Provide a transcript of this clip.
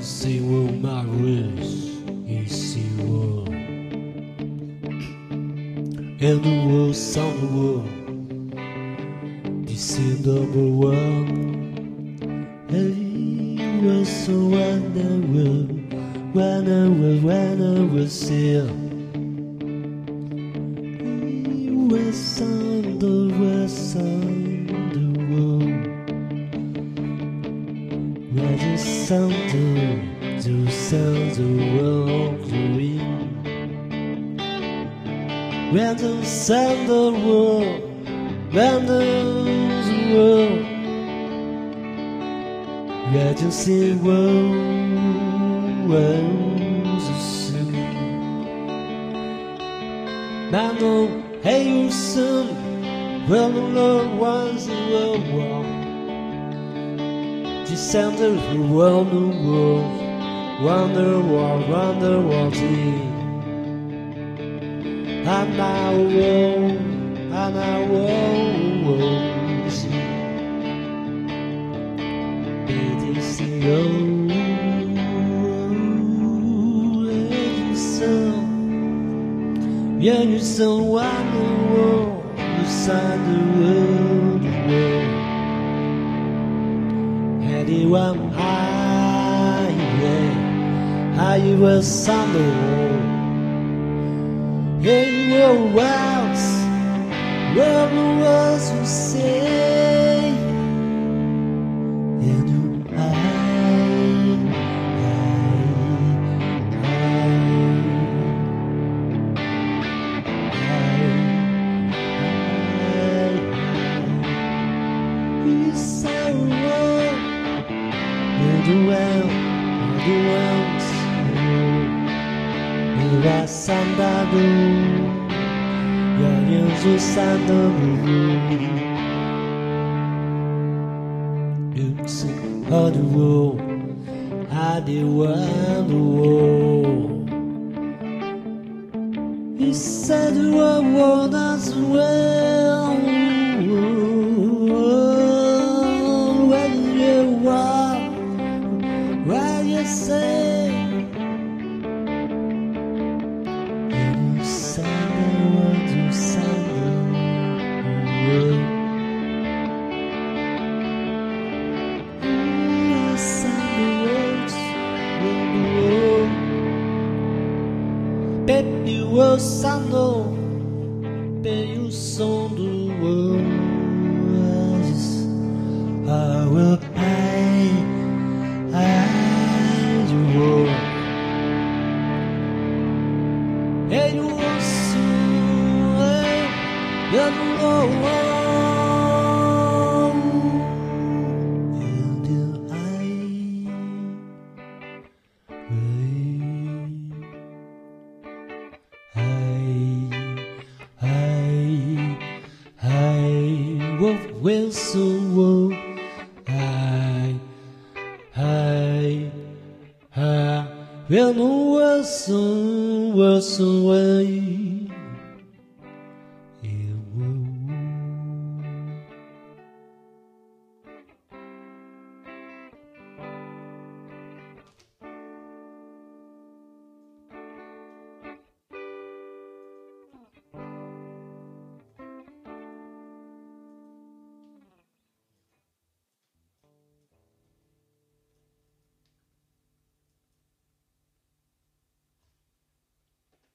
see what my wish is see what and the world's on the world. This is number one. It was so wonderful when I was here. It was on the world. Where the sound the world growing. When the sound the world, when the world, where the sea world soon. Mando, hey you soon, when the Lord wants the world. Descender who wonder world and now see it is the you so wonder world beside the world. Anyone high, yeah, high was on the wall. Hey, your words, well, the words you say, and the world's Sandado, Yayanzo Sandado, it's all the world, I the world. He said the world as well. When you walk, what you say? Baby, o sano, baby, o som do oásis. I will hide you all. And you will soon, you know. Will soon will will no will soon